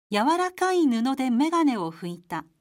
柔らかい布でメガネを拭いた。